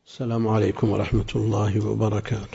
السلام عليكم ورحمة الله وبركاته.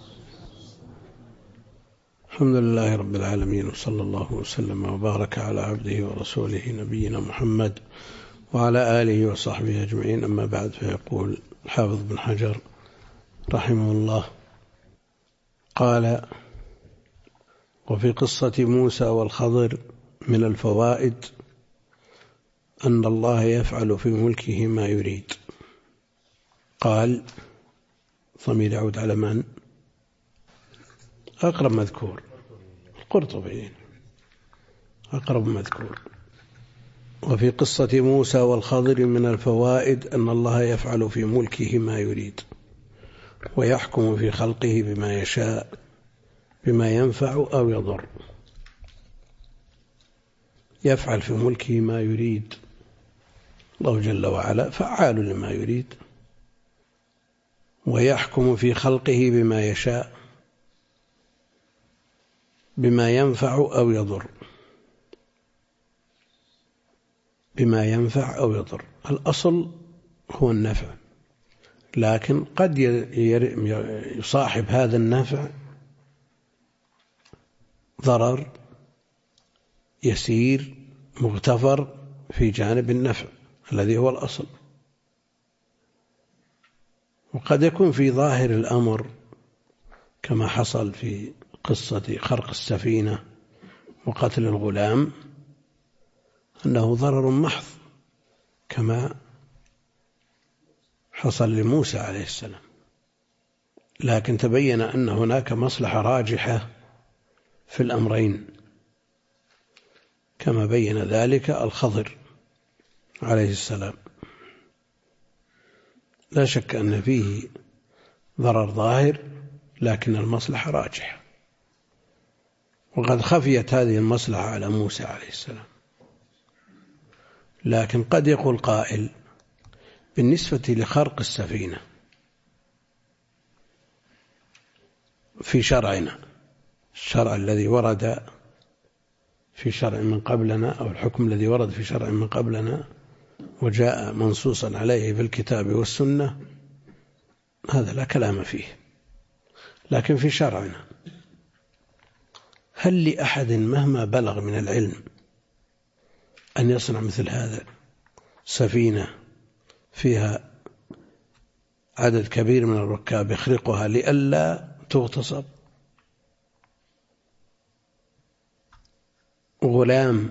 الحمد لله رب العالمين، وصلى الله وسلم وبارك على عبده ورسوله نبينا محمد وعلى آله وصحبه أجمعين. أما بعد، فيقول الحافظ بن حجر رحمه الله قال: وفي قصة موسى والخضر من الفوائد أن الله يفعل في ملكه ما يريد. قال: ضمير يعود على من؟ أقرب مذكور، القرطبي، أقرب مذكور. وفي قصة موسى والخضر من الفوائد أن الله يفعل في ملكه ما يريد، ويحكم في خلقه بما يشاء، بما ينفع أو يضر. يفعل في ملكه ما يريد، الله جل وعلا فعال لما يريد. ويحكم في خلقه بما يشاء، بما ينفع أو يضر. بما ينفع أو يضر، الأصل هو النفع، لكن قد يصاحب هذا النفع ضرر يسير مغتفر في جانب النفع الذي هو الأصل. وقد يكون في ظاهر الأمر كما حصل في قصة خرق السفينة وقتل الغلام أنه ضرر محض، كما حصل لموسى عليه السلام، لكن تبين أن هناك مصلحة راجحة في الأمرين، كما بين ذلك الخضر عليه السلام. لا شك أن فيه ضرر ظاهر، لكن المصلحة راجحة، وقد خفيت هذه المصلحة على موسى عليه السلام. لكن قد يقول قائل: بالنسبة لخرق السفينة في شرعنا، الشرع الذي ورد في شرع من قبلنا، أو الحكم الذي ورد في شرع من قبلنا وجاء منصوصا عليه في الكتاب والسنة، هذا لا كلام فيه. لكن في شرعنا، هل لأحد مهما بلغ من العلم أن يصنع مثل هذا؟ سفينة فيها عدد كبير من الركاب يخرقها لئلا تغتصب، غلام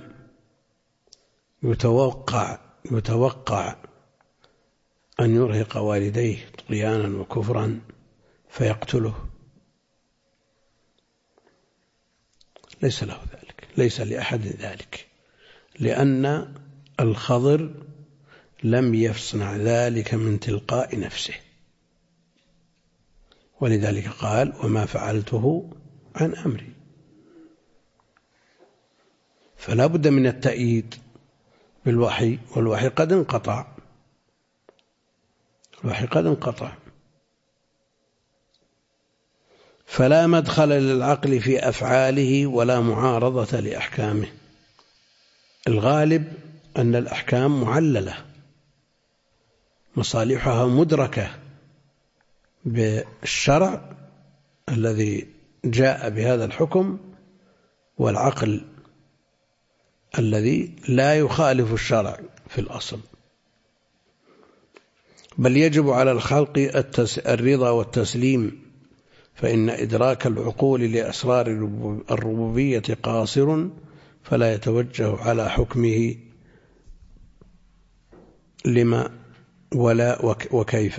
يتوقع أن يرهق والديه طغيانا وكفرا فيقتله، ليس له ذلك، ليس لأحد ذلك، لأن الخضر لم يصنع ذلك من تلقاء نفسه، ولذلك قال: وما فعلته عن أمري. فلا بد من التأييد بالوحي، والوحي قد انقطع، الوحي قد انقطع. فلا مدخل للعقل في أفعاله ولا معارضة لأحكامه. الغالب أن الأحكام معللة، مصالحها مدركة بالشرع الذي جاء بهذا الحكم، والعقل الذي لا يخالف الشرع في الأصل. بل يجب على الخلق الرضا والتسليم، فإن إدراك العقول لأسرار الربوبية قاصر، فلا يتوجه على حكمه لما ولا وكيف.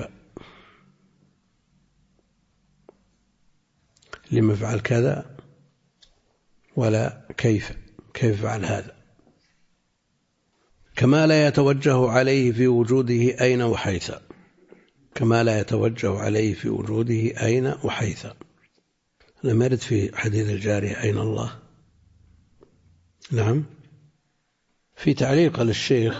لما فعل كذا ولا كيف فعل هذا. كما لا يتوجه عليه في وجوده أين وحيث، كما لا يتوجه عليه في وجوده أين وحيث. لم يرد في حديث الجارية أين الله. نعم، في تعليق للشيخ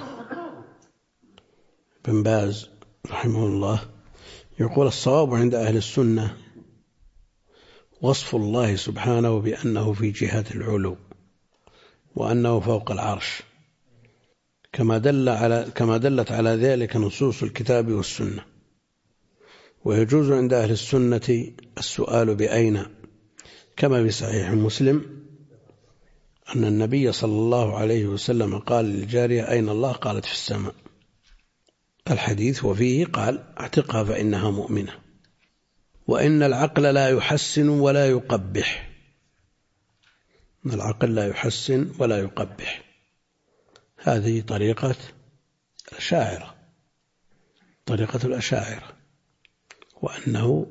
بن باز رحمه الله يقول: الصواب عند أهل السنة وصف الله سبحانه بأنه في جهة العلو، وأنه فوق العرش، كما دلت على ذلك نصوص الكتاب والسنة. ويجوز عند أهل السنة السؤال بأين، كما في صحيح مسلم أن النبي صلى الله عليه وسلم قال للجارية: أين الله؟ قالت: في السماء. الحديث وفيه قال: اعتقها فإنها مؤمنة. وإن العقل لا يحسن ولا يقبح. إن العقل لا يحسن ولا يقبح. هذه طريقة الأشاعرة، طريقة الأشاعرة، وأنه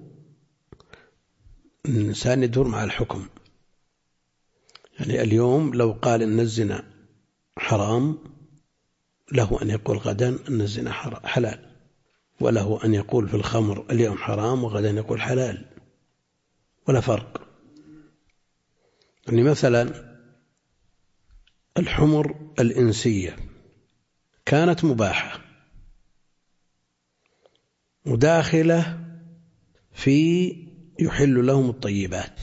الإنسان يدور مع الحكم. يعني اليوم لو قال إن الزنا حرام، له أن يقول غدا أن الزنا حلال، وله أن يقول في الخمر اليوم حرام وغدا يقول حلال، ولا فرق. يعني مثلا الحمر الإنسية كانت مباحة مداخلة في يحل لهم الطيبات،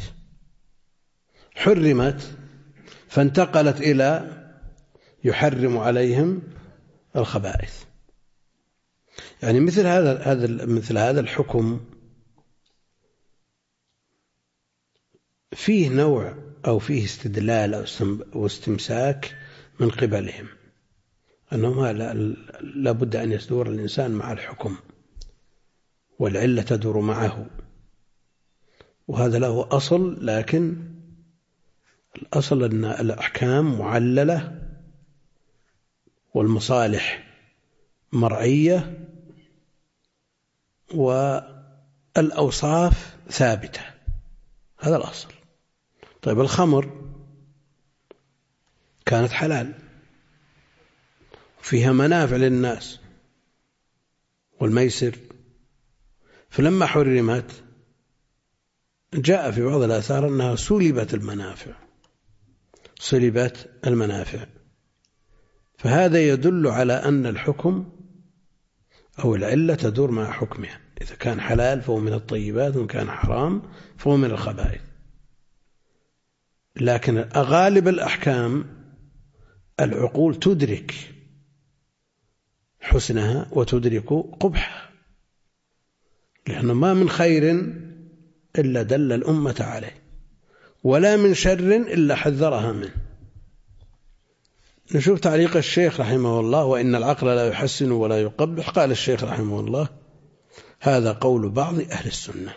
حرمت فانتقلت إلى يحرم عليهم الخبائث. يعني مثل هذا الحكم فيه نوع أو فيه استدلال أو استمساك من قبلهم، أنهم لا بد أن يدور الإنسان مع الحكم، والعلة تدور معه، وهذا له أصل. لكن الأصل أن الأحكام معللة والمصالح مرعية والأوصاف ثابتة، هذا الأصل. طيب الخمر كانت حلال، فيها منافع للناس، والميسر، فلما حرمت جاء في بعض الآثار أنها سلبت المنافع. فهذا يدل على أن الحكم أو العلة تدور مع حكمها، إذا كان حلال فهو من الطيبات، وإن كان حرام فهو من الخبائث. لكن غالب الأحكام العقول تدرك حسنها وتدرك قبحها، لأن ما من خير إلا دل الأمة عليه، ولا من شر إلا حذرها منه. نشوف تعليق الشيخ رحمه الله: وإن العقل لا يحسن ولا يقبح. قال الشيخ رحمه الله: هذا قول بعض أهل السنة،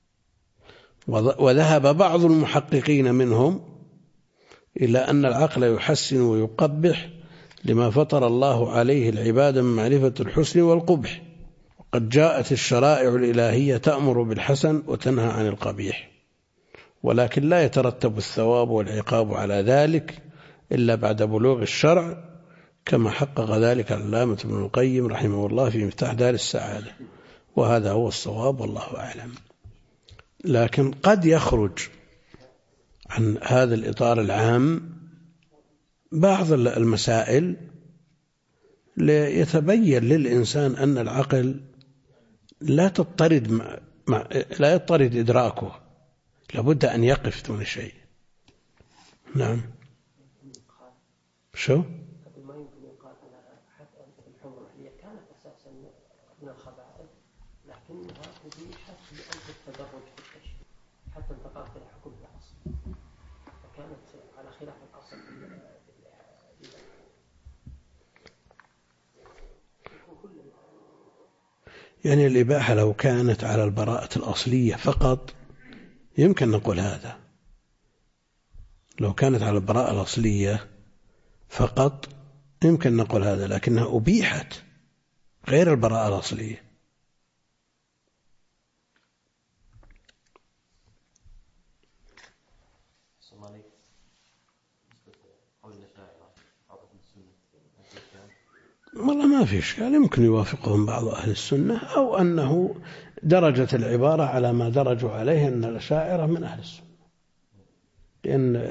وذهب بعض المحققين منهم إلى أن العقل يحسن ويقبح لما فطر الله عليه العباد من معرفة الحسن والقبح، وقد جاءت الشرائع الإلهية تأمر بالحسن وتنهى عن القبيح، ولكن لا يترتب الثواب والعقاب على ذلك إلا بعد بلوغ الشرع، كما حقق ذلك العلامة ابن القيم رحمه الله في مفتاح دار السعادة، وهذا هو الصواب والله أعلم. لكن قد يخرج عن هذا الإطار العام بعض المسائل ليتبين للإنسان أن العقل لا يضطرد إدراكه، لابد أن يقف دون شيء. نعم. شو؟ ما يمكن يقال على حتى الحمر هي كانت أساسا من الخبائث، لكنها أبيحت لأجل التدرج في التشريع حتى انتقلت إلى حكم الأصل، فكانت على خلاف الأصل. يعني الإباحة لو كانت على البراءة الأصلية فقط يمكن نقول هذا، لو كانت على البراءة الأصلية فقط يمكن نقول هذا، لكنها أبيحت غير البراءة الأصلية. والله ما في إشكال، يمكن يوافقهم بعض أهل السنة، أو أنه درجة العبارة على ما درجوا عليه أن الأشاعرة من أهل السنة، لأن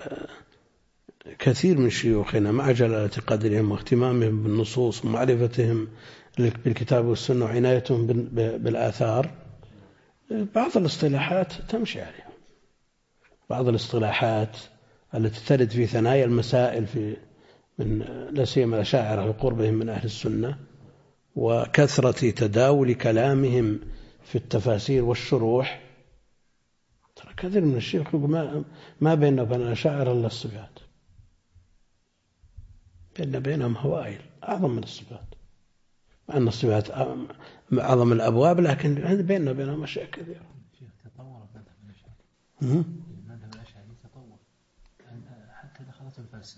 كثير من شيوخنا مع جلالة قدرهم واهتمامهم بالنصوص ومعرفتهم بالكتاب والسنة وعنايتهم بالآثار، بعض الاصطلاحات تمشي عليهم، بعض الاصطلاحات التي ترد في ثنايا المسائل من لا سيما الأشاعرة لقربهم من أهل السنة وكثرة تداول كلامهم في التفاسير والشروح، ترى كثير من الشيخ يقول ما بيننا وبين الأشاعرة إلا الصفات، بينهم هوائل أعظم من الصفات، مع أن الصفات أعظم الأبواب، لكن بيننا وبينهم أشياء كثيرة. تطور المذهب الأشعري تطور حتى دخلت الفلسفة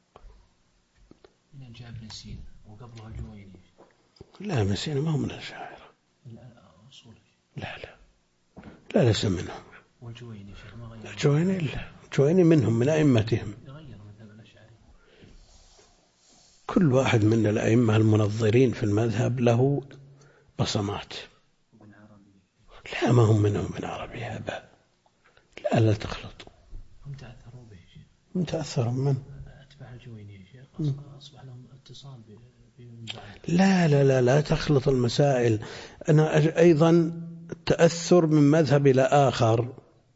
من جاء ابن سينا وقبلها الجويني. لا، ابن سينا ما هو من الأشاعرة. لا ليس منهم. والجويني شيخ ما غير. الجويني لا، الجويني منهم من أئمتهم. يغير مذهب الأشعري. كل واحد من الأئمة المنظرين في المذهب له بصمات. لا ما هم منهم من عربي هذا. لا تخلط. هم تأثروا به شيخ. هم تأثروا من؟ أتباع الجويني يا شيخ أصبح لهم اتصال لا تخلط المسائل. أنا أيضا التأثر من مذهب إلى آخر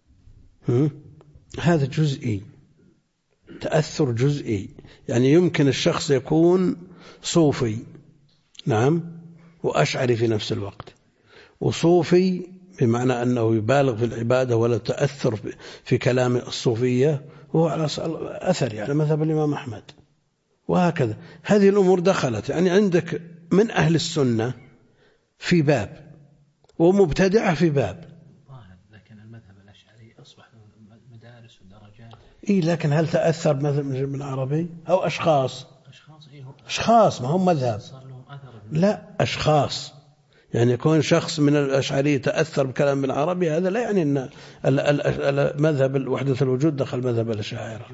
هذا جزئي، تأثر جزئي. يعني يمكن الشخص يكون صوفي نعم وأشعري في نفس الوقت، وصوفي بمعنى أنه يبالغ في العبادة ولا تأثر في كلام الصوفية وهو على أثر يعني مذهب الإمام أحمد، وهكذا. هذه الأمور دخلت. يعني عندك من أهل السنة في باب ومبتدعة في باب. لكن المذهب الأشعري أصبح مدارس ودرجات. لكن هل تأثر بمذهب ابن عربي أو أشخاص؟ أشخاص ما هم مذهب. لا أشخاص. يعني يكون شخص من الأشعري تأثر بكلام ابن عربي، هذا لا يعني أن مذهب وحدة الوجود دخل مذهب الأشاعرة.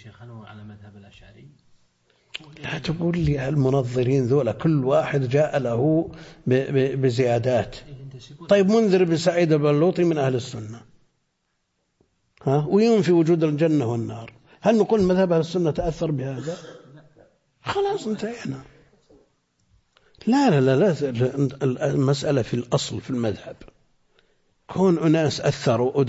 لا تقول لي المنظرين ذولا كل واحد جاء له بزيادات. طيب منذر بن سعيد البلوطي من أهل السنة وينفي وجود الجنة والنار، هل نقول مذهب أهل السنة تأثر بهذا؟ خلاص انتهينا. لا المسألة في الأصل في المذهب. كون أناس أثروا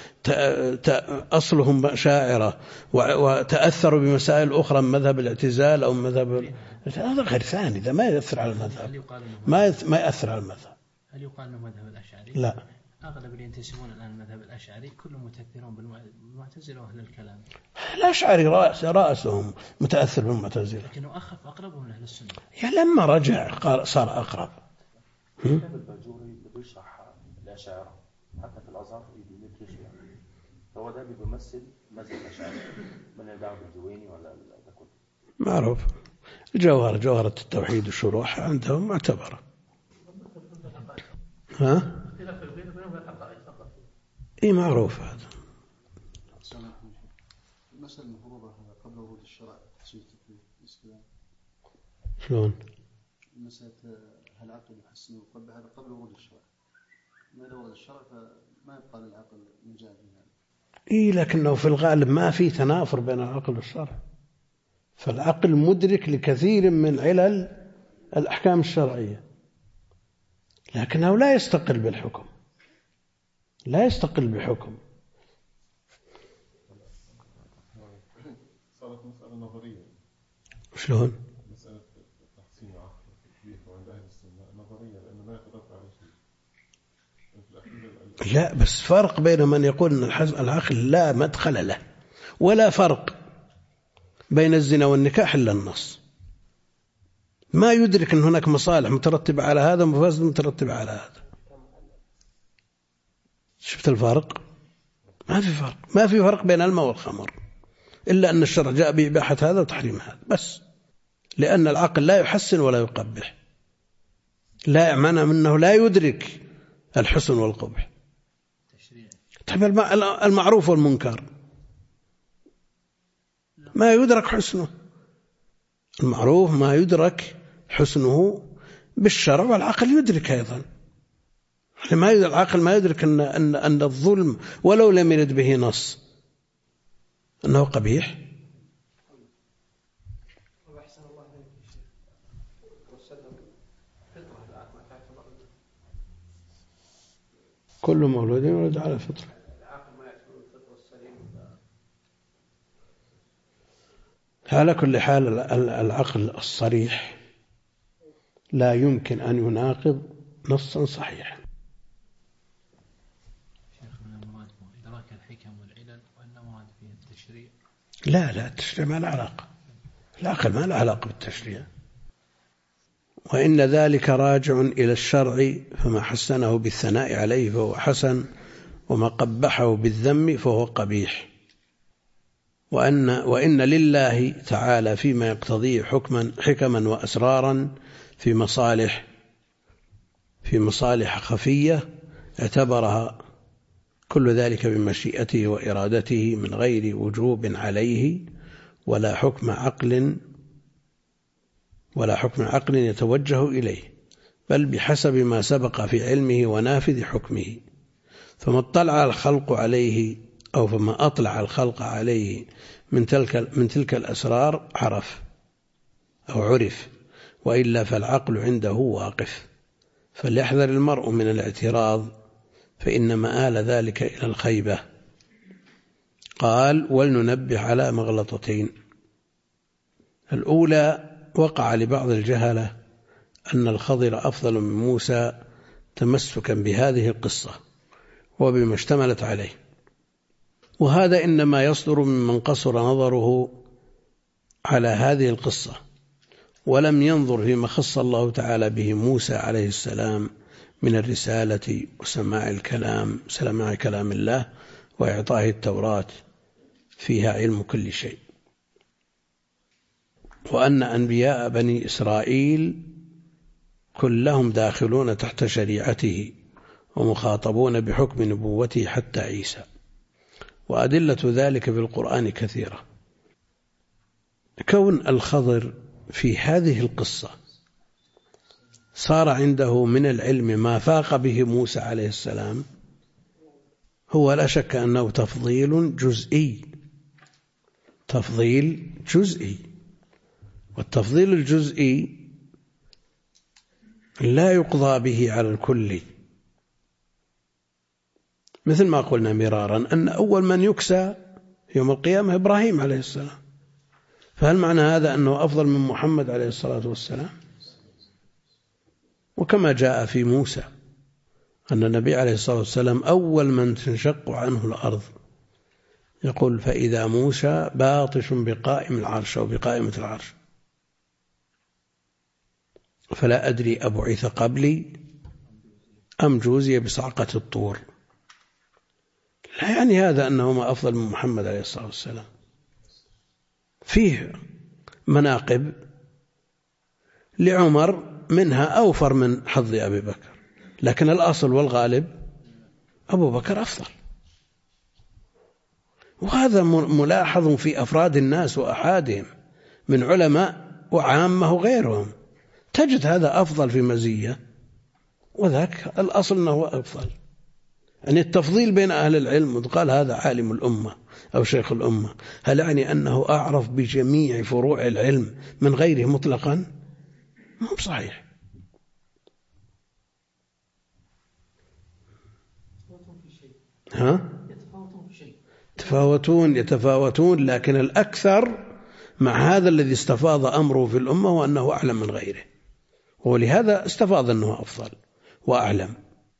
أصلهم شاعرة وتأثروا بمسائل أخرى من مذهب الاعتزال أو مذهب، هذا غير ثاني، إذا ما يأثر على المذهب ما يأثر على المذهب. هل يقال أنه مذهب الأشعري؟ لا. أغلب اللي ينتسبون الآن المذهب الأشعري كلهم متأثرون بالمعتزلة وأهل الكلام. الأشعري رأسهم متأثر بالمعتزلة، لكنه أخف أقربهم من أهل السنة. لما رجع صار أقرب. الباجوري بيشرح الأشاعرة حتى في الأزهر يدرس يعني هو ده بيمثل مذهب الأشاعرة من البعض الجويني ولا ده كله معروف. جوهرة التوحيد والشروح عندهم معتبرة. معروف هذا. المسألة المفروضة قبل ورود الشرع تفسير الإسلام. شلون؟ مسألة هل العقل يحسن القلب هذا قبل ورود الشرع. ما ورود الشرع فما يبقى للعقل مجال يعني. لكنه في الغالب ما في تنافر بين العقل والشرع، فالعقل مدرك لكثير من علل الأحكام الشرعية، لكنه لا يستقل بالحكم، لا يستقل بحكم. صارت مسألة نظرية. شلون؟ مسألة تحسين العقل والتكليف عند أهل السنة نظرية لأنه ما يترتب على شيء. لا بس فرق بين من يقول أن العقل لا مدخل له، ولا فرق بين الزنا والنكاح إلا النص. ما يدرك أن هناك مصالح مترتبة على هذا ومفاسد مترتبة على هذا. شفت الفرق؟ ما في فرق بين الماء والخمر، إلا أن الشرع جاء بإباحة هذا وتحريم هذا بس، لأن العقل لا يحسن ولا يقبح، لا معنى منه لا يدرك الحسن والقبح. طيب المعروف والمنكر ما يدرك حسنه، المعروف ما يدرك حسنه بالشرع، والعقل يدرك أيضا. العقل ما يدرك أن الظلم ولو لم يرد به نص أنه قبيح. كل مولود يولد على الفطرة. على كل حال العقل الصريح لا يمكن أن يناقض نصا صحيحا، المراد في التشريع؟ لا التشريع ما له علاقة، العقل ما له علاقة بالتشريع، وإن ذلك راجع إلى الشرع، فما حسنه بالثناء عليه فهو حسن، وما قبحه بالذم فهو قبيح. وإن لله تعالى فيما يقتضيه حكما وأسرارا في مصالح خفية اعتبرها كل ذلك بمشيئته وإرادته من غير وجوب عليه ولا حكم عقل يتوجه إليه، بل بحسب ما سبق في علمه ونافذ حكمه. فما اطلع الخلق عليه من تلك الأسرار عرف، وإلا فالعقل عنده واقف. فليحذر المرء من الاعتراض، فإن مآل ذلك إلى الخيبة. قال: ولننبه على مغلطتين. الأولى: وقع لبعض الجهلة أن الخضر أفضل من موسى تمسكا بهذه القصة وبما اشتملت عليه، وهذا إنما يصدر ممن قصر نظره على هذه القصة ولم ينظر فيما خص الله تعالى به موسى عليه السلام من الرسالة وسماع كلام الله وإعطائه التوراة فيها علم كل شيء، وأن أنبياء بني إسرائيل كلهم داخلون تحت شريعته ومخاطبون بحكم نبوته حتى عيسى، وأدلة ذلك في القرآن كثيرة. كون الخضر في هذه القصة صار عنده من العلم ما فاق به موسى عليه السلام هو لا شك أنه تفضيل جزئي، والتفضيل الجزئي لا يقضى به على الكل، مثل ما قلنا مرارا أن أول من يكسى يوم القيامة إبراهيم عليه السلام، فهل معنى هذا أنه أفضل من محمد عليه الصلاة والسلام؟ وكما جاء في موسى أن النبي عليه الصلاة والسلام أول من تنشق عنه الأرض، يقول: فإذا موسى باطش بقائم العرش أو بقائمة العرش، فلا أدري أبعث قبلي أم جوزي بصعقة الطور. لا يعني هذا أنه ما أفضل من محمد عليه الصلاة والسلام، فيه مناقب لعمر منها أوفر من حظ أبي بكر، لكن الأصل والغالب أبو بكر أفضل. وهذا ملاحظ في أفراد الناس وأحادهم من علماء وعامة وغيرهم، تجد هذا أفضل في مزية وذاك الأصل أنه أفضل. يعني التفضيل بين أهل العلم وقال هذا عالم الأمة أو شيخ الأمة، هل يعني أنه أعرف بجميع فروع العلم من غيره مطلقا؟ مو صحيح. يتفاوتون، لكن الأكثر مع هذا الذي استفاض أمره في الأمة وأنه أعلم من غيره، ولهذا استفاض أنه أفضل وأعلم.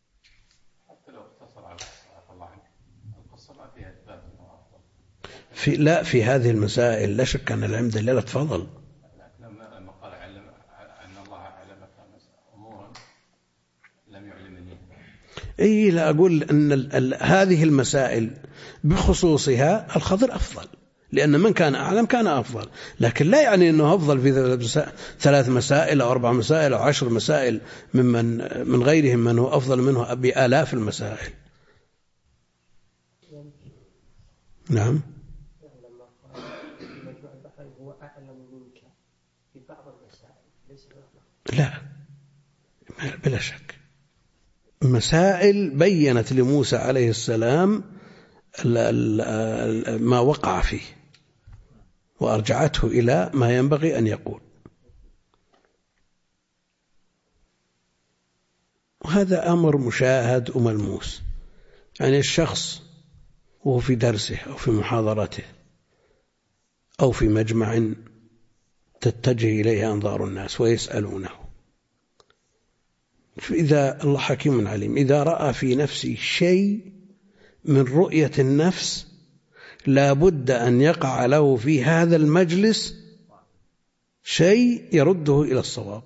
في هذه المسائل لا شك أن العلم دلالة فضل. لما قال أن الله علمك أمورا لم يعلمني، لا أقول أن هذه المسائل بخصوصها الخضر أفضل، لأن من كان أعلم كان أفضل، لكن لا يعني أنه أفضل في 3 مسائل أو 4 مسائل أو 10 مسائل من غيرهم من هو أفضل منه بآلاف المسائل. نعم. لا بلا شك، مسائل بينت لموسى عليه السلام ما وقع فيه وأرجعته إلى ما ينبغي أن يقول، وهذا أمر مشاهد وملموس. يعني الشخص وهو في درسه أو في محاضرته أو في مجمع تتجه إليه أنظار الناس ويسألونه، فإذا الله حكيم عليم، إذا رأى في نفسه شيء من رؤية النفس لا بد أن يقع له في هذا المجلس شيء يرده إلى الصواب.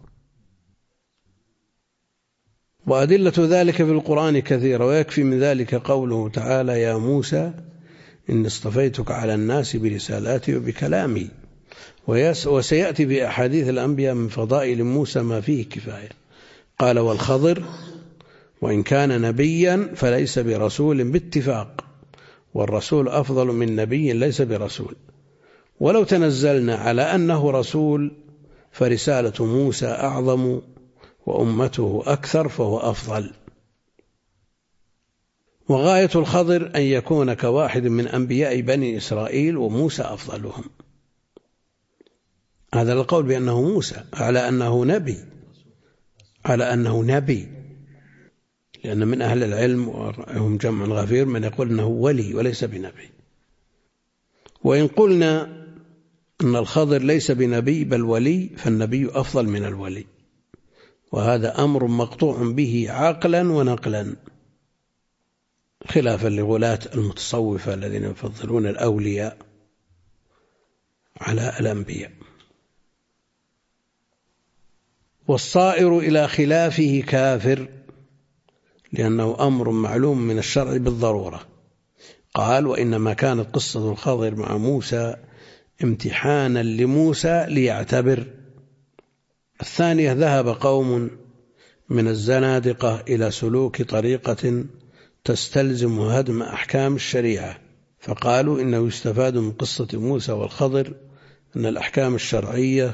وأدلة ذلك في القرآن كثيرة، ويكفي من ذلك قوله تعالى: يا موسى إني اصطفيتك على الناس برسالاتي وبكلامي. وسيأتي في أحاديث الأنبياء من فضائل موسى ما فيه كفاية. قال: والخضر وإن كان نبيا فليس برسول باتفاق، والرسول أفضل من نبي ليس برسول. ولو تنزلنا على أنه رسول فرسالة موسى أعظم وأمته أكثر فهو أفضل. وغاية الخضر أن يكون كواحد من أنبياء بني إسرائيل وموسى أفضلهم. هذا القول بأنه موسى على أنه نبي، لأن من أهل العلم وهم جمع غفير من يقول أنه ولي وليس بنبي. وإن قلنا أن الخضر ليس بنبي بل ولي فالنبي أفضل من الولي، وهذا أمر مقطوع به عقلا ونقلا، خلافا لغلاة المتصوفة الذين يفضلون الأولياء على الأنبياء. والصائر إلى خلافه كافر، لأنه أمر معلوم من الشرع بالضرورة. قال: وإنما كانت قصة الخضر مع موسى امتحانا لموسى ليعتبر. الثانية: ذهب قوم من الزنادقة إلى سلوك طريقة تستلزم هدم أحكام الشريعة، فقالوا إنه يستفاد من قصة موسى والخضر أن الأحكام الشرعية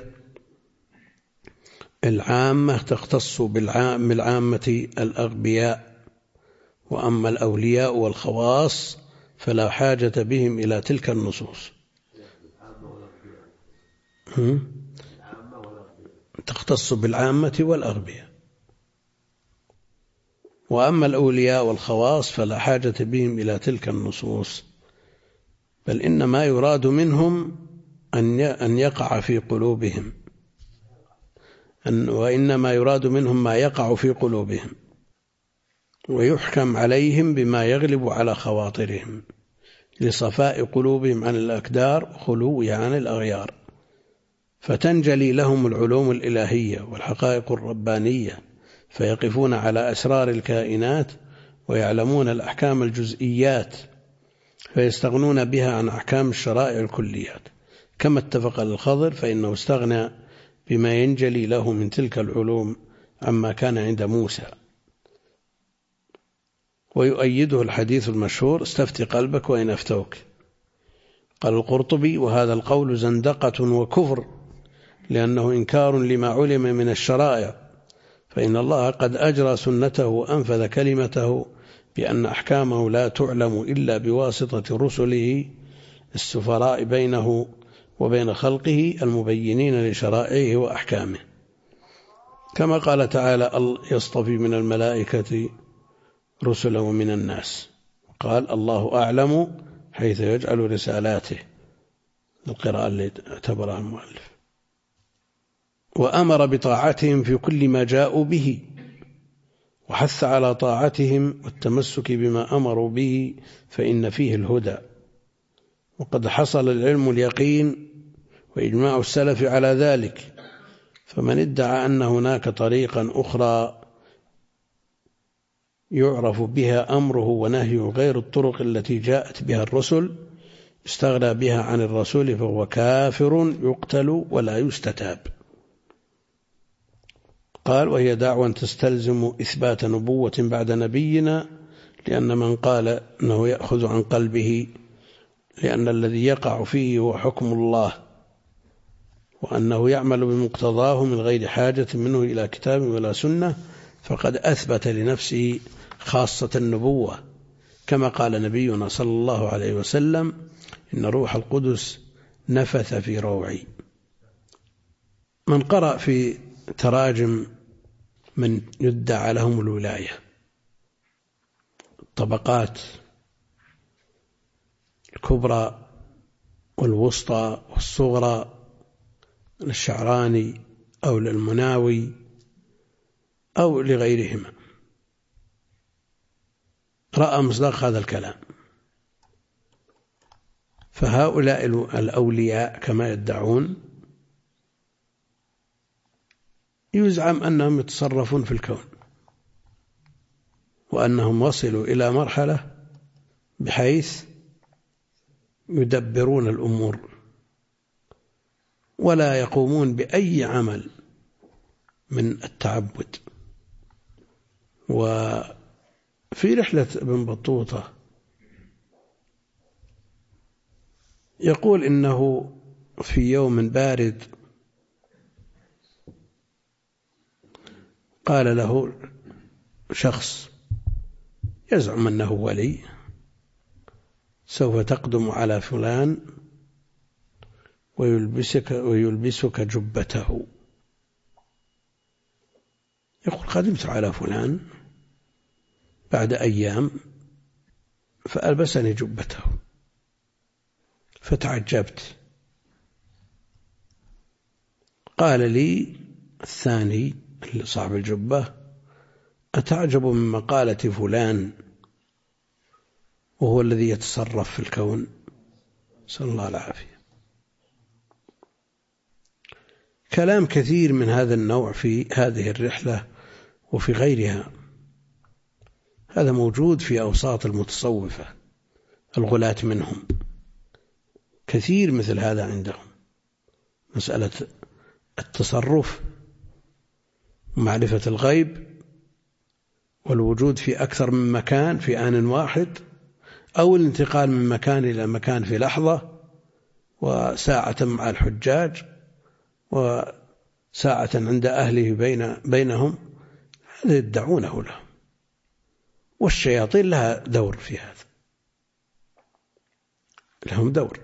العامة تختص بالعامة الأغبياء، وأما الأولياء والخواص فلا حاجة بهم إلى تلك النصوص. تختص بالعامة والأغبياء، وأما الأولياء والخواص فلا حاجة بهم إلى تلك النصوص، بل إنما يراد منهم أن يقع في قلوبهم، وإنما يراد منهم ما يقع في قلوبهم، ويحكم عليهم بما يغلب على خواطرهم لصفاء قلوبهم عن الأكدار وخلوها عن الأغيار، فتنجلي لهم العلوم الإلهية والحقائق الربانية، فيقفون على أسرار الكائنات ويعلمون الأحكام الجزئيات، فيستغنون بها عن أحكام الشرائع الكليات. كما اتفق الخضر فإنه استغنى بما ينجلي له من تلك العلوم عما كان عند موسى. ويؤيده الحديث المشهور: استفت قلبك وإن أفتوك. قال القرطبي: وهذا القول زندقة وكفر، لأنه إنكار لما علم من الشرائع، فإن الله قد أجرى سنته وأنفذ كلمته بأن أحكامه لا تعلم إلا بواسطة رسله السفراء بينه وبين خلقه المبينين لشرائعه وأحكامه، كما قال تعالى: يصطفي من الملائكة رسلا ومن الناس. قال: الله أعلم حيث يجعل رسالاته، القراءة اللي اعتبرها المؤلف. وأمر بطاعتهم في كل ما جاءوا به، وحث على طاعتهم والتمسك بما أمروا به، فإن فيه الهدى. وقد حصل العلم اليقين وإجماع السلف على ذلك، فمن ادعى أن هناك طريقا أخرى يعرف بها أمره ونهيه غير الطرق التي جاءت بها الرسل استغنى بها عن الرسول فهو كافر يقتل ولا يستتاب. قال: وهي دعوة تستلزم إثبات نبوة بعد نبينا، لأن من قال أنه يأخذ عن قلبه لأن الذي يقع فيه هو حكم الله، وأنه يعمل بمقتضاه من غير حاجة منه إلى كتاب ولا سنة، فقد أثبت لنفسه خاصة النبوة، كما قال نبينا صلى الله عليه وسلم: إن روح القدس نفث في روعي. من قرأ في تراجم من يدعى لهم الولاية، الطبقات الكبرى والوسطى والصغرى للشعراني أو للمناوي أو لغيرهما، رأى مصداق هذا الكلام. فهؤلاء الأولياء كما يدعون يزعم أنهم يتصرفون في الكون، وأنهم وصلوا إلى مرحلة بحيث يدبرون الأمور ولا يقومون بأي عمل من التعبد. وفي رحلة ابن بطوطة يقول إنه في يوم بارد قال له شخص يزعم أنه ولي: سوف تقدم على فلان ويلبسك جبته. يقول: قدمت على فلان بعد أيام فألبسني جبته، فتعجبت. قال لي الثاني صاحب الجبة: أتعجب من مقالة فلان وهو الذي يتصرف في الكون؟ صلى الله العافية. كلام كثير من هذا النوع في هذه الرحلة وفي غيرها، هذا موجود في أوساط المتصوفة الغلاة منهم، كثير مثل هذا عندهم، مسألة التصرف ومعرفة الغيب والوجود في أكثر من مكان في آن واحد، أو الانتقال من مكان إلى مكان في لحظة، وساعة مع الحجاج وساعة عند أهله بينهم، هذا يدعونه لهم، والشياطين لها دور في هذا، لهم دور.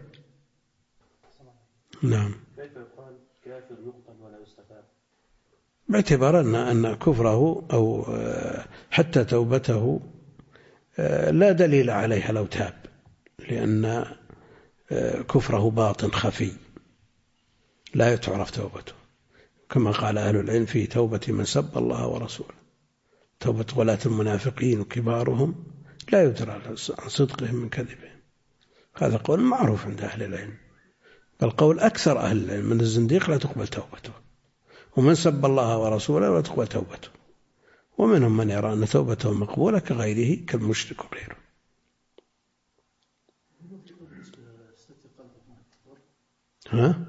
نعم. كيف يقال كافر يقتل ولا يستتاب؟ باعتبار أن كفره أو حتى توبته لا دليل عليها لو تاب، لأن كفره باطن خفي لا تعرف توبته، كما قال أهل العلم في توبة من سب الله ورسوله. توبة غلاة المنافقين وكبارهم لا يدرى عن صدقهم من كذبهم، هذا قول معروف عند أهل العلم، بل قول أكثر أهل العلم: من الزنديق لا تقبل توبته، ومن سب الله ورسوله لا تقبل توبته. ومنهم من يرى أن توبته مقبولة كغيره كالمشرك وغيره. ها؟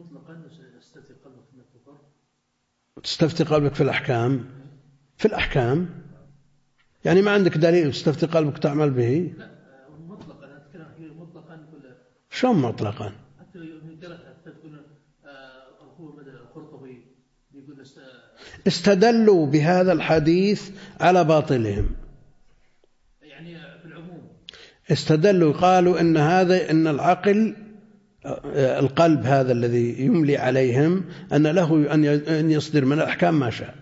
تستفتي قلبك في الأحكام؟ في الأحكام يعني ما عندك دليل تستفتي قلبك تعمل به؟ لا مطلقا، أتكلم مطلقا. شو مطلقا؟ حتى تقول أخوه مثلا القرطبي يقول استدلوا بهذا الحديث على باطلهم، يعني في العموم استدلوا قالوا إن العقل القلب هذا الذي يملي عليهم أن له أن يصدر من الأحكام ما شاء.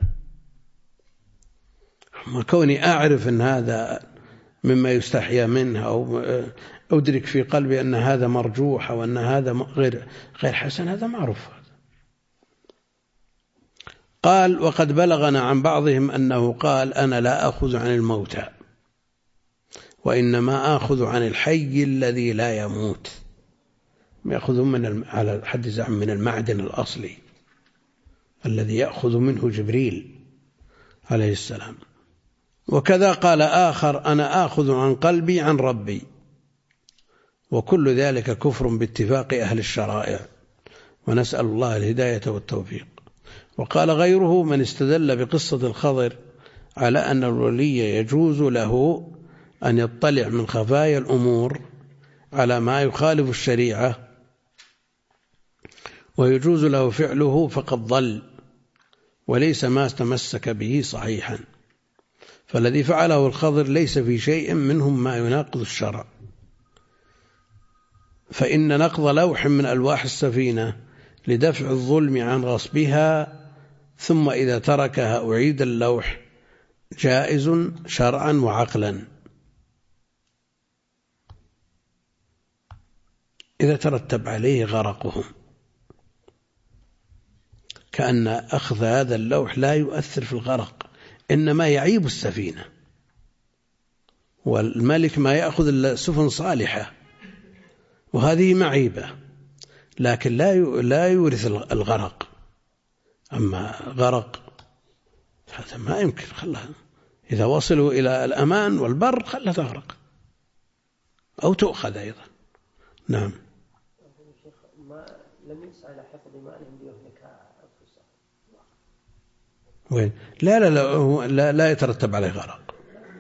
كوني أعرف أن هذا مما يستحيا منه أو أدرك في قلبي أن هذا مرجوح أو أن هذا غير حسن، هذا معروف. قال: وقد بلغنا عن بعضهم أنه قال: أنا لا أخذ عن الموتى، وإنما آخذ عن الحي الذي لا يموت. يأخذون على حد زعم من المعدن الأصلي الذي يأخذ منه جبريل عليه السلام. وكذا قال آخر: أنا آخذ عن قلبي عن ربي. وكل ذلك كفر باتفاق أهل الشرائع، ونسأل الله الهداية والتوفيق. وقال غيره: من استدل بقصة الخضر على أن الولي يجوز له أن يطلع من خفايا الأمور على ما يخالف الشريعة ويجوز له فعله فقد ضل، وليس ما استمسك به صحيحا، فالذي فعله الخضر ليس في شيء منهم ما يناقض الشرع، فإن نقض لوح من ألواح السفينة لدفع الظلم عن غصبها ثم إذا تركها أعيد اللوح جائز شرعا وعقلا، إذا ترتب عليه غرقهم، كأن أخذ هذا اللوح لا يؤثر في الغرق، إنما يعيب السفينة، والملك ما يأخذ السفن صالحة وهذه معيبة، لكن لا يورث الغرق. أما غرق هذا ما يمكن، خلها إذا وصلوا إلى الأمان والبر خلها تغرق أو تؤخذ أيضا. نعم. ما لم يسعى إلى حفظ مالهم ليهلك أنفسهم. وين؟ لا يترتب عليه غرق.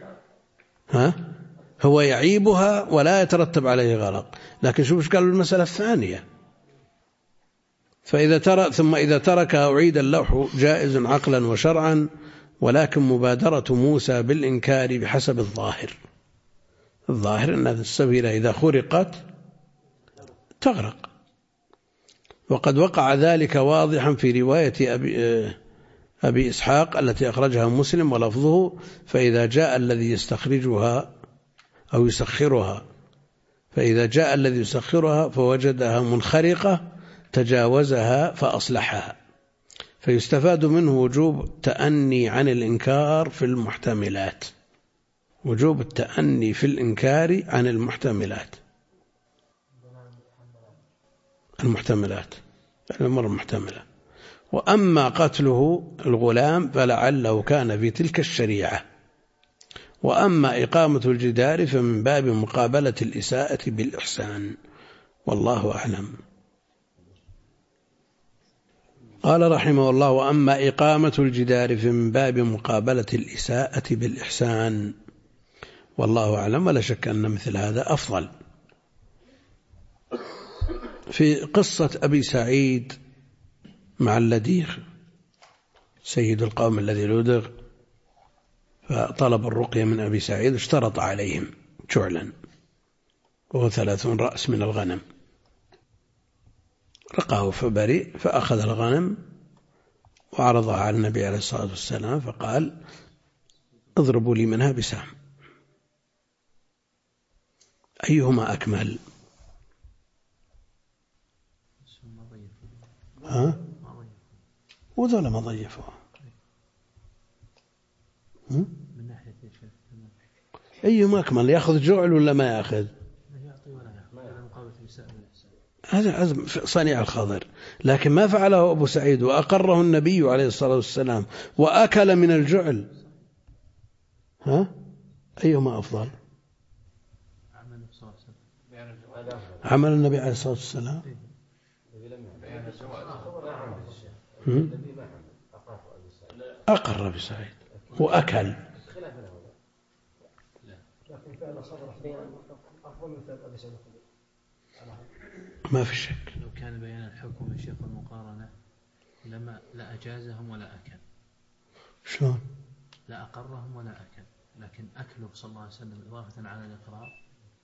هو يعيبها ولا يترتب عليه غرق. لكن شوف قالوا المسألة الثانية، ثم إذا تركها أعيد اللوح جائز عقلا وشرعا، ولكن مبادرة موسى بالإنكار بحسب الظاهر أن السفينة إذا خرقت تغرق. وقد وقع ذلك واضحا في رواية أبي إسحاق التي أخرجها مسلم ولفظه: فإذا جاء الذي يستخرجها أو يسخرها فوجدها منخرقة تجاوزها فأصلحها. فيستفاد منه وجوب التأني عن الإنكار في المحتملات، وجوب التأني في الإنكار عن المحتملات الأمر المحتملة. وأما قتله الغلام فلعله كان في تلك الشريعة. وأما إقامة الجدار فمن باب مقابلة الإساءة بالإحسان، والله أعلم. قال رحمه الله: وأما إقامة الجدار فمن باب مقابلة الإساءة بالإحسان، والله أعلم. ولا شك أن مثل هذا أفضل. في قصة أبي سعيد مع اللديغ، سيد القوم الذي لدغ، فطلب الرقية من أبي سعيد، اشترط عليهم جعلا وهو 30 رأس من الغنم، رقاه فبرئ، فأخذ الغنم وعرضها على النبي عليه الصلاة والسلام، فقال: اضربوا لي منها بسهم، أيهما أكمل؟ وذولا ما ضيفوها. أيهما أكمل؟ يأخذ جعل ولا ما يأخذ؟ هذا صنيع الخضر، لكن ما فعله أبو سعيد وأقره النبي عليه الصلاة والسلام وأكل من الجعل. أيهما أفضل؟ عمل النبي عليه الصلاة والسلام. أقر أبي سعيد وأكل. ما في شك. لو كان بيان الحكم الشيخ المقارنة لا أجازهم ولا أكل. شلون؟ لا أقرهم ولا أكل، لكن أكله صلى الله عليه وسلم إضافة على الإقرار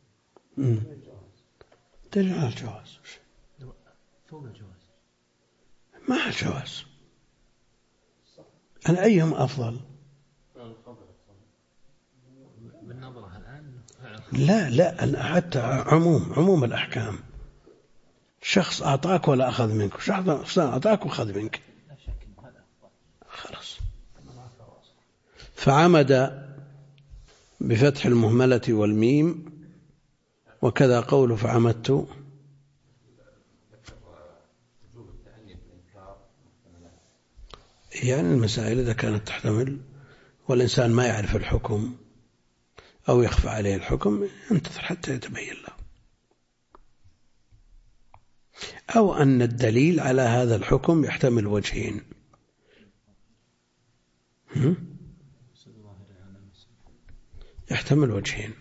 دليل على الجواز، فوق الجواز، مع الجواز. أنا أيهم أفضل؟ بالنظرة الآن لا أنا حتى عموم الأحكام، شخص أعطاك ولا أخذ منك، شخص أعطاك وأخذ منك، خلاص. فعمد بفتح المهملة والميم، وكذا قوله فعمدت. يعني المسائل إذا كانت تحتمل والإنسان ما يعرف الحكم أو يخفى عليه الحكم ينتظر حتى يتبين له، أو أن الدليل على هذا الحكم يحتمل وجهين. يحتمل وجهين.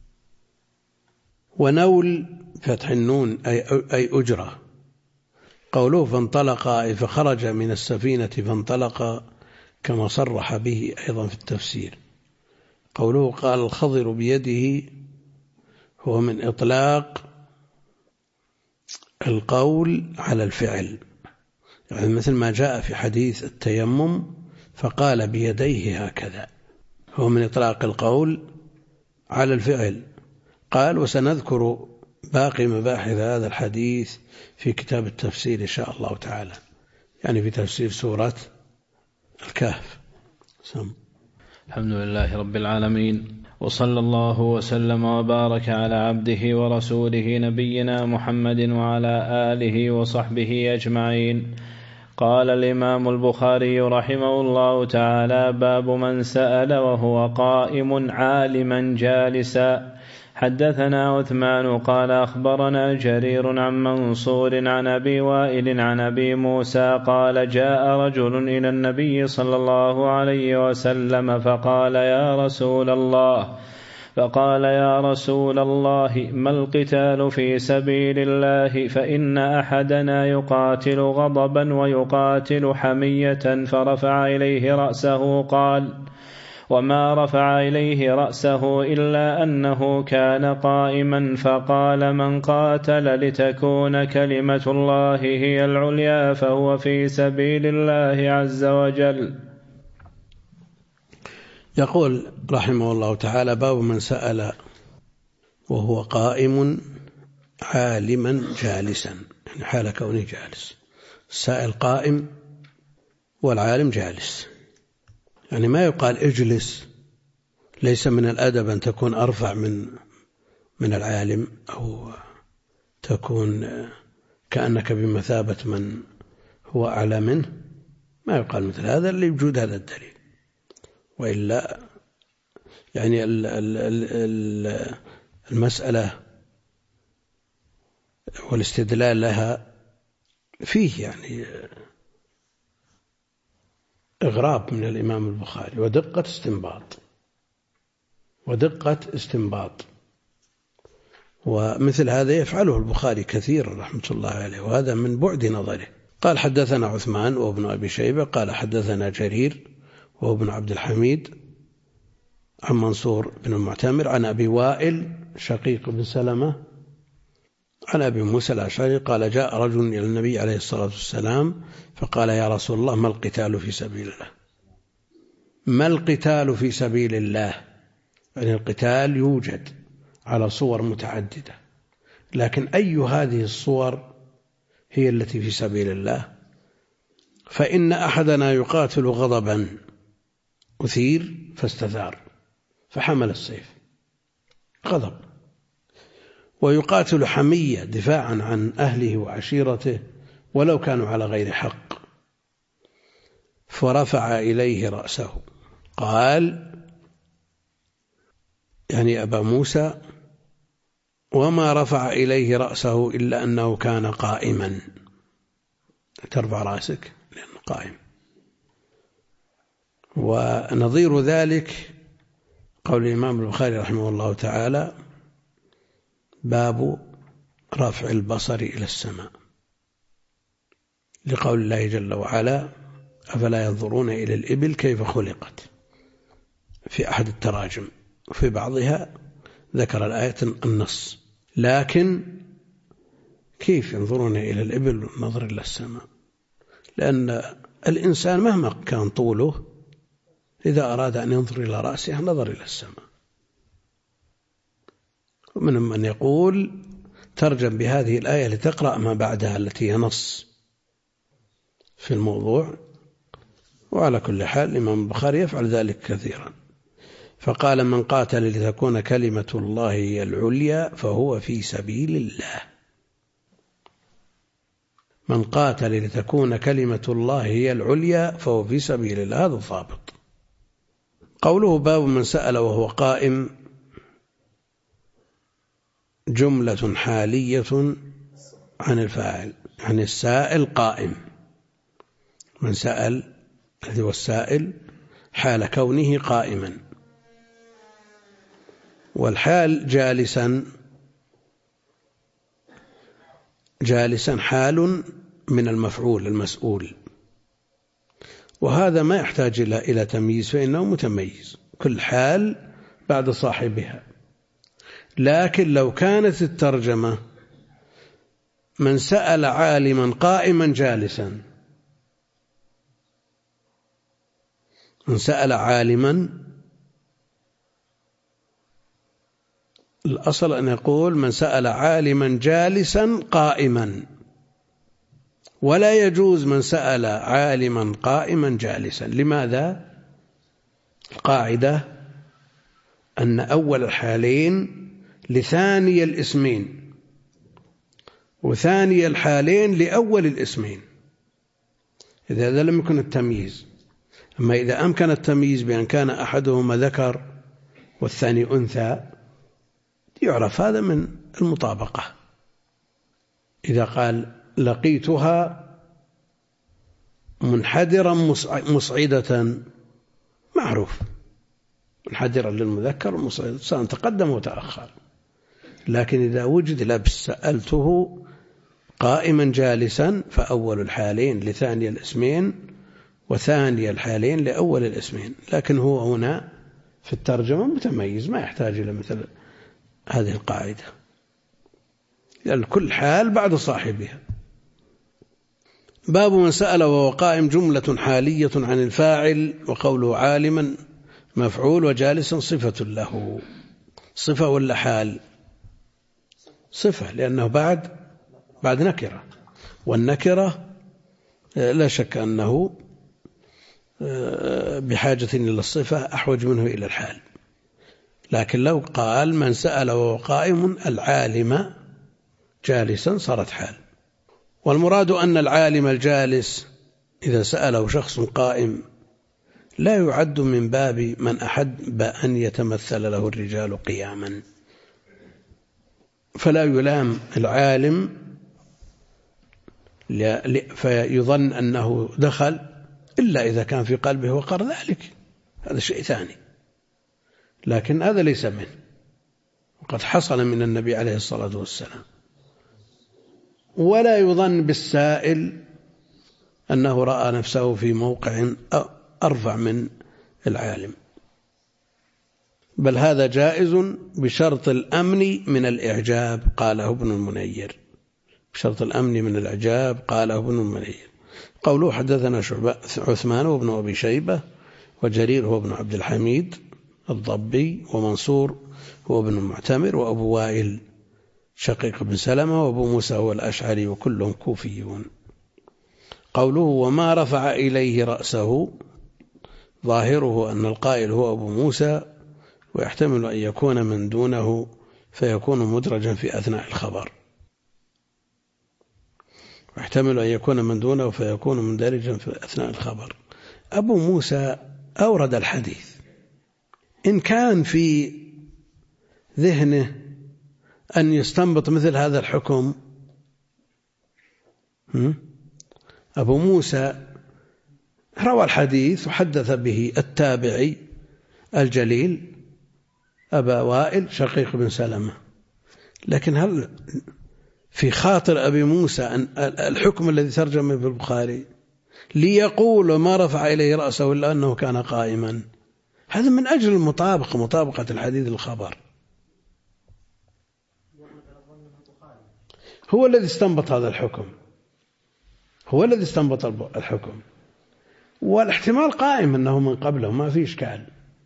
ونول فتح النون أي أجرة. قوله فانطلق أي فخرج من السفينة فانطلق، كما صرح به أيضا في التفسير. قوله قال الخضر بيده هو من إطلاق القول على الفعل، يعني مثل ما جاء في حديث التيمم فقال بيديه هكذا، هو من إطلاق القول على الفعل. قال وسنذكر باقي مباحث هذا الحديث في كتاب التفسير إن شاء الله تعالى، يعني في تفسير سورة الكهف. الحمد لله رب العالمين، وصلى الله وسلم وبارك على عبده ورسوله نبينا محمد وعلى آله وصحبه أجمعين. قال الإمام البخاري رحمه الله تعالى: باب من سأل وهو قائم عالما جالسا. حدثنا عثمان قال أخبرنا جرير عن منصور عن أبي وائل عن أبي موسى قال: جاء رجل إلى النبي صلى الله عليه وسلم فقال: يا رسول الله ما القتال في سبيل الله؟ فإن أحدنا يقاتل غضبا ويقاتل حمية. فرفع إليه رأسه قال: وما رفع إليه رأسه إلا أنه كان قائما. فقال: من قاتل لتكون كلمة الله هي العليا فهو في سبيل الله عز وجل. يقول رحمه الله تعالى: باب من سأل وهو قائم عالما جالسا، يعني حال كونه جالس. السائل قائم والعالم جالس، يعني ما يقال اجلس، ليس من الأدب أن تكون أرفع من العالم أو تكون كأنك بمثابة من هو أعلى منه، ما يقال مثل هذا لوجود هذا الدليل. وإلا يعني المسألة والاستدلال لها فيه يعني إغراب من الإمام البخاري ودقة استنباط، ومثل هذا يفعله البخاري كثيرا رحمة الله عليه، وهذا من بعد نظره. قال: حدثنا عثمان وابن أبي شيبة قال: حدثنا جرير وابن عبد الحميد عن منصور بن المعتمر عن أبي وائل شقيق بن سلمة عن أبي موسى الأشعري قال: جاء رجل إلى النبي عليه الصلاة والسلام فقال: يا رسول الله ما القتال في سبيل الله؟ ما القتال في سبيل الله؟ يعني القتال يوجد على صور متعددة، لكن أي هذه الصور هي التي في سبيل الله؟ فإن أحدنا يقاتل غضبا، أثير فاستثار فحمل السيف غضب، ويقاتل حمية دفاعا عن أهله وعشيرته ولو كانوا على غير حق. فرفع إليه رأسه قال، يعني أبا موسى: وما رفع إليه رأسه إلا أنه كان قائما. ترفع رأسك لأنه قائم. ونظير ذلك قول الإمام البخاري رحمه الله تعالى: باب رفع البصر إلى السماء، لقول الله جل وعلا: أفلا ينظرون إلى الإبل كيف خلقت، في أحد التراجم، وفي بعضها ذكر الآية النص. لكن كيف ينظرون إلى الإبل والنظر إلى السماء؟ لأن الإنسان مهما كان طوله إذا أراد أن ينظر إلى رأسه نظر إلى السماء. ومنهم من يقول ترجم بهذه الآية لتقرأ ما بعدها التي هي نص في الموضوع. وعلى كل حال الإمام البخاري يفعل ذلك كثيرا. فقال: من قاتل لتكون كلمة الله هي العليا فهو في سبيل الله. من قاتل لتكون كلمة الله هي العليا فهو في سبيل الله، هذا ضابط. قوله: باب من سأل وهو قائم، جملة حالية عن الفاعل، يعني السائل قائم. من سأل الذي هو السائل حال كونه قائما، والحال جالسا حال من المفعول المسؤول، وهذا ما يحتاج إلى تمييز فإنه متميز، كل حال بعد صاحبها. لكن لو كانت الترجمة من سأل عالما قائما جالسا، من سأل عالما، الأصل أن يقول من سأل عالما جالسا قائما، ولا يجوز من سأل عالما قائما جالسا. لماذا؟ القاعدة أن أول الحالين لثاني الاسمين، وثاني الحالين لأول الاسمين إذا هذا لم يكن التمييز. أما إذا أمكن التمييز بأن كان أحدهما ذكر والثاني أنثى يعرف هذا من المطابقة. إذا قال لقيتها منحدرا مصعدة معروف، منحدرا للمذكر ومصعدة سواء تقدم وتأخر. لكن إذا وجد لبس سألته قائما جالسا فأول الحالين لثاني الاسمين وثاني الحالين لأول الاسمين، لكن هو هنا في الترجمة متميز ما يحتاج إلى مثل هذه القاعدة، لأن كل حال بعد صاحبها. باب من سأل وهو قائم جملة حالية عن الفاعل، وقوله عالما مفعول وجالسا صفة له. صفة ولا حال؟ صفة، لأنه بعد نكرة، والنكرة لا شك أنه بحاجة إلى الصفة أحوج منه إلى الحال. لكن لو قال من سأل وهو قائم العالم جالسا صارت حال. والمراد أن العالم الجالس إذا سأله شخص قائم لا يعد من باب من أحب أن يتمثل له الرجال قياما، فلا يلام العالم فيظن أنه دخل إلا إذا كان في قلبه وقر ذلك، هذا شيء ثاني، لكن هذا ليس منه، وقد حصل من النبي عليه الصلاة والسلام. ولا يظن بالسائل أنه رأى نفسه في موقع أرفع من العالم، بل هذا جائز بشرط الأمن من الإعجاب، قاله ابن المنير. بشرط الأمن من الإعجاب قاله ابن المنير. قوله حدثنا عثمان وابن أبي شيبة وجرير هو ابن عبد الحميد الضبي، ومنصور هو ابن المعتمر، وأبو وائل شقيق بن سلمة، وأبو موسى هو الأشعري، وكلهم كوفيون. قوله وما رفع إليه رأسه ظاهره أن القائل هو أبو موسى، ويحتمل أن يكون من دونه فيكون مدرجا في أثناء الخبر، ويحتمل أن يكون من دونه فيكون مندرجا في أثناء الخبر. أبو موسى أورد الحديث، إن كان في ذهنه أن يستنبط مثل هذا الحكم. أبو موسى روى الحديث وحدث به التابعي الجليل أبا وائل شقيق بن سلمة، لكن هل في خاطر أبي موسى أن الحكم الذي ترجمه في البخاري ليقول ما رفع إليه رأسه إلا أنه كان قائما؟ هذا من أجل مطابقة الحديث للخبر. هو الذي استنبط هذا الحكم، هو الذي استنبط الحكم، والاحتمال قائم أنه من قبله ما في إشكال،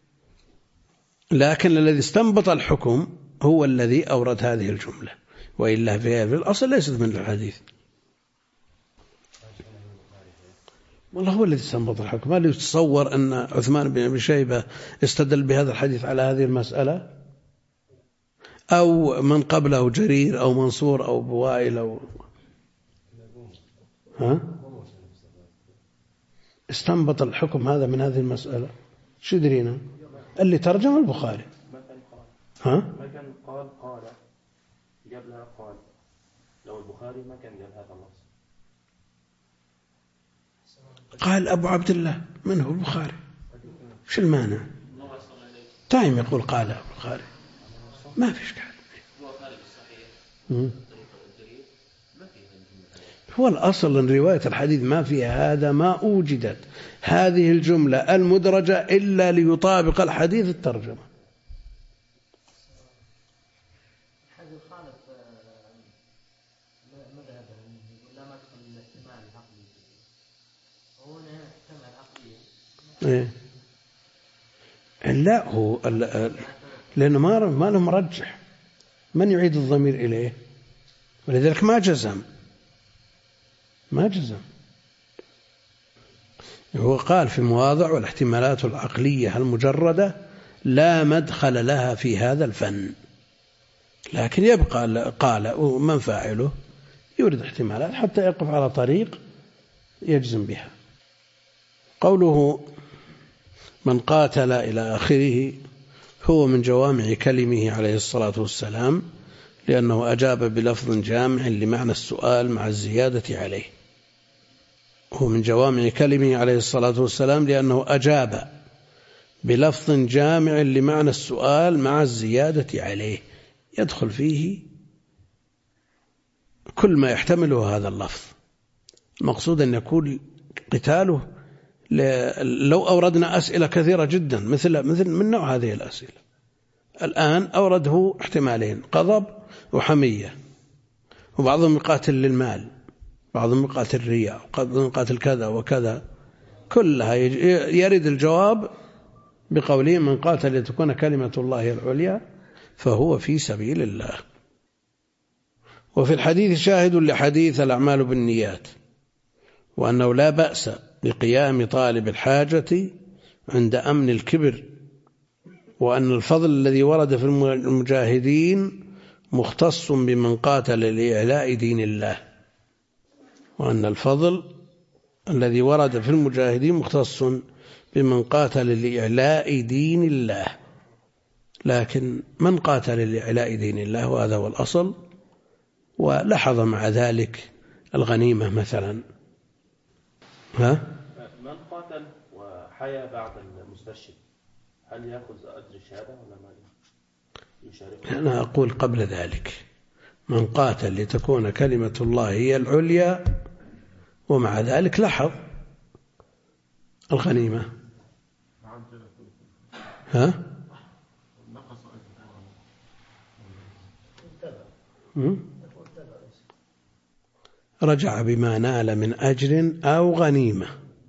لكن الذي استنبط الحكم هو الذي أورد هذه الجملة، وإلا في الأصل ليست من الحديث. والله هو الذي استنبط الحكم. هل يتصور أن عثمان بن أبي شيبة استدل بهذا الحديث على هذه المسألة، أو من قبله جرير أو منصور أو بوائل أو استنبط الحكم هذا من هذه المسألة؟ شو درينا اللي ترجم البخاري؟ ما كان قال جاب لها قال، لو البخاري ما كان جاب هذا اللفظ. قال أبو عبد الله من هو البخاري؟ شو المانع؟ تايم يقول قال البخاري ما في إشكال. هو الأصل أن رواية الحديث ما فيها هذا، ما أوجدت هذه الجملة المدرجة إلا ليطابق الحديث الترجمة. لا هو لأنه ما له مرجح، من يعيد الضمير إليه، ولذلك ما جزم. هو قال في مواضع والاحتمالات العقلية المجردة لا مدخل لها في هذا الفن، لكن يبقى قال من فاعله يورد احتمالات حتى يقف على طريق يجزم بها. قوله من قاتل إلى آخره هو من جوامع كلمه عليه الصلاة والسلام، لأنه أجاب بلفظ جامع لمعنى السؤال مع الزيادة عليه. هو من جوامع كلمه عليه الصلاة والسلام لأنه أجاب بلفظ جامع لمعنى السؤال مع الزيادة عليه، يدخل فيه كل ما يحتمله هذا اللفظ. المقصود أن يكون قتاله لو أوردنا أسئلة كثيرة جدا مثل من نوع هذه الأسئلة الآن أورده احتمالين، غضب وحمية، وبعضهم يقاتل للمال، بعضهم يقاتل الرياء، وبعضهم يقاتل كذا وكذا، كلها يرد الجواب بقوله من قاتل لتكون كلمة الله العليا فهو في سبيل الله. وفي الحديث شاهد لحديث الأعمال بالنيات، وأنه لا بأس بقيام طالب الحاجة عند أمن الكبر، وأن الفضل الذي ورد في المجاهدين مختص بمن قاتل لإعلاء دين الله، وأن الفضل الذي ورد في المجاهدين مختص بمن قاتل لإعلاء دين الله، لكن من قاتل لإعلاء دين الله وهذا هو الأصل، ولحظ مع ذلك الغنيمة مثلا. من قاتل وحيا بعد المستشهد هل يأخذ أجر الشهادة ولا ما يشارك؟ أنا أقول قبل ذلك من قاتل لتكون كلمة الله هي العليا ومع ذلك لحظ الغنيمة. رجع بما نال من أجر أو غنيمة.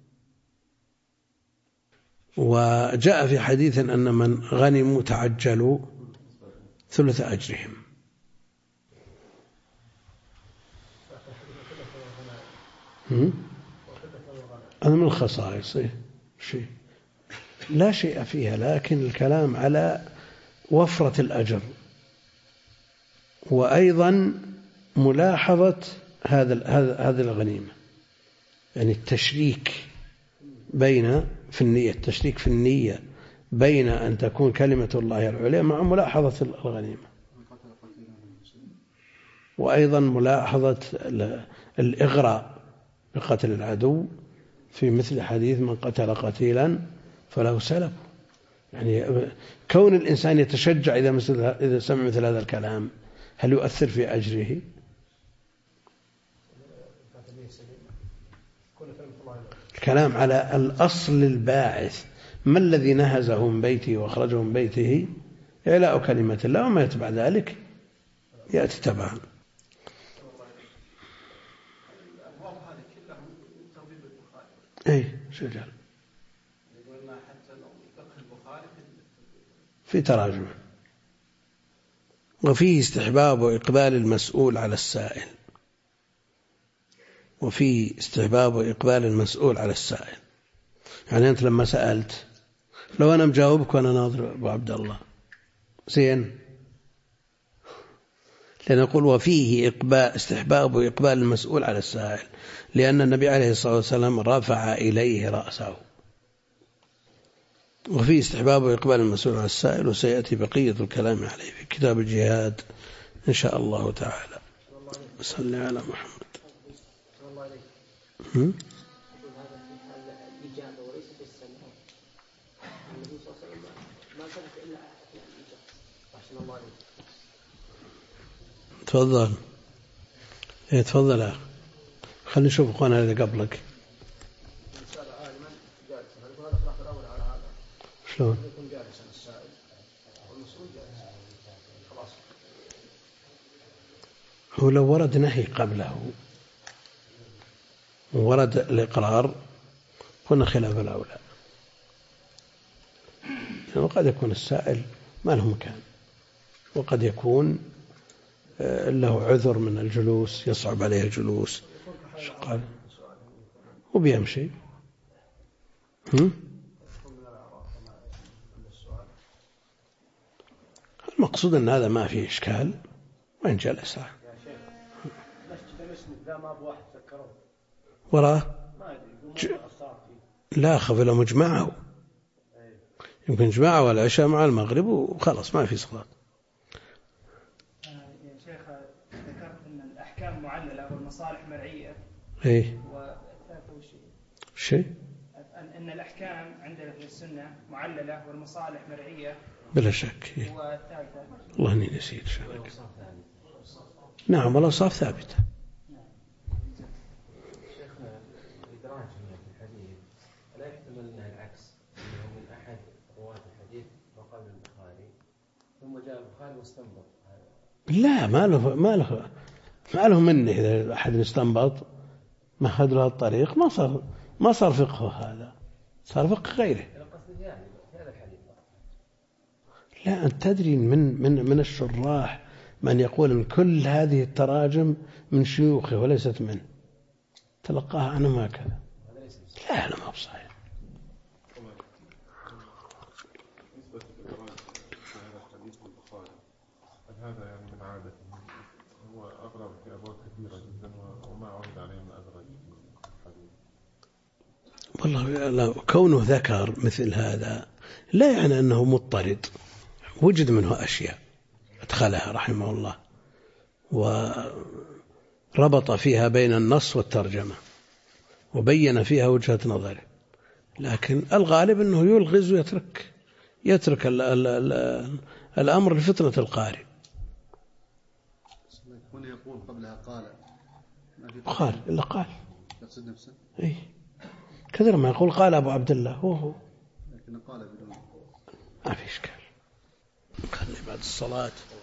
وجاء في حديث أن من غنموا تعجلوا ثلث أجرهم. هذا من الخصائص شيء لا شيء فيها، لكن الكلام على وفرة الأجر، وأيضا ملاحظة هذه الغنيمة، يعني التشريك في النية، التشريك في النية بين أن تكون كلمة الله العليا مع ملاحظة الغنيمة، وأيضا ملاحظة الإغراء بقتل العدو في مثل حديث من قتل قتيلا فله سلب. يعني كون الإنسان يتشجع إذا سمع مثل هذا الكلام هل يؤثر في أجره؟ الكلام على الأصل الباعث، ما الذي نهزه من بيته وأخرجه من بيته؟ إعلاء كلمة الله، وما يتبع ذلك يأتي تبعا. شجر في تراجمه. وفيه استحباب إقبال المسؤول على السائل، وفيه استحباب إقبال المسؤول على السائل. يعني أنت لما سألت لو أنا مجاوبك وأنا ناظر أبو عبد الله زين، لنقول وفيه استحباب إقبال المسؤول على السائل، لأن النبي عليه الصلاة والسلام رفع إليه رأسه. وفيه استحباب إقبال المسؤول على السائل، وسيأتي بقية الكلام عليه في كتاب الجهاد إن شاء الله تعالى. صل على محمد. تفضل. تفضل يا أخي، خلينا نشوف أخوانا اللي قبلك شلون. هو لو ورد نهي قبله وورد الإقرار كنا خلاف الأولى، يعني قد يكون السائل ما له مكان، وقد يكون له عذر من الجلوس، يصعب عليه الجلوس قال وبيمشي. المقصود أن هذا ما فيه إشكال وإن جلس. يا شيخ مسجد المسند ذا ما بواحد فكروا وراه ما أدري لا خف لهم جماعه، يمكن جماعة والعشاء مع المغرب وخلاص ما في صلاة. يا شيخ ذكرت أن الأحكام معللة والمصالح مرعية. إيه. والثالث شيء؟ أن الأحكام عندنا في السنة معللة والمصالح مرعية. بلا شك. إيه. والثالثة والله إني نسيت شارك. نعم والأوصاف ثابتة. شيخنا الإدراج في الحديث لا يحتمل أنها العكس، أنه من أحد رواة الحديث وقال البخاري ثم جاء البخاري واستنبط هذا. لا ما له منه. إذا أحد استنبط ما أخذ له الطريق ما صار فقه هذا، صار فقه غيره. لا أنت تدري من الشراح من يقول أن كل هذه التراجم من شيوخه وليست منه، تلقاها أنا ما كذا. لا أنا ما بصحيح. هذا يعني من عادته، هو أغرب في أبواب كثيرة جدا وما عرض عليه من أدرج والله لا، كونه ذكر مثل هذا لا يعني أنه مضطرد، وجد منه أشياء أدخلها رحمه الله وربط فيها بين النص والترجمة وبين فيها وجهة نظره، لكن الغالب أنه يلغز ويترك الأمر لفطنة القارئ. هنا يقول قبلها قال إلا قال يقصد نفسه. إيه كثير ما يقول قال أبو عبد الله هو لكن قال بدون ما في إشكال. خلي بعد الصلاة.